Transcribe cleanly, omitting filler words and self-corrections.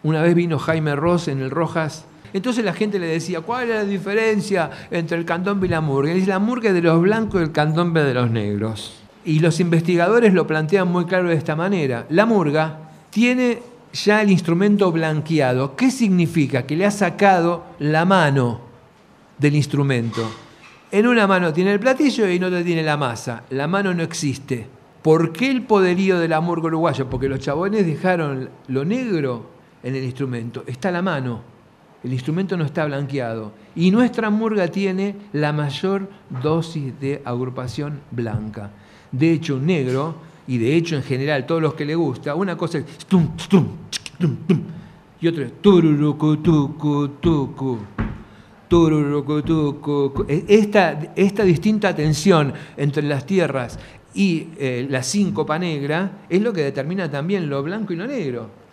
Una vez vino Jaime Ross en el Rojas. Entonces la gente le decía, ¿cuál es la diferencia entre el candombe y la murga? Y dice, la murga es de los blancos y el candombe de los negros. Y los investigadores lo plantean muy claro de esta manera. La murga tiene ya el instrumento blanqueado. ¿Qué significa? Que le ha sacado la mano del instrumento. En una mano tiene el platillo y en otra tiene la masa. La mano no existe. ¿Por qué el poderío de la murga uruguaya? Porque los chabones dejaron lo negro en el instrumento. Está la mano. El instrumento no está blanqueado. Y nuestra murga tiene la mayor dosis de agrupación blanca. De hecho, un negro, y de hecho en general todos los que le gusta, una cosa es tum, tum, tum, tum, y otra es tururucu, tucu, tucu. Esta distinta tensión entre las tierras y la síncopa negra es lo que determina también lo blanco y lo negro.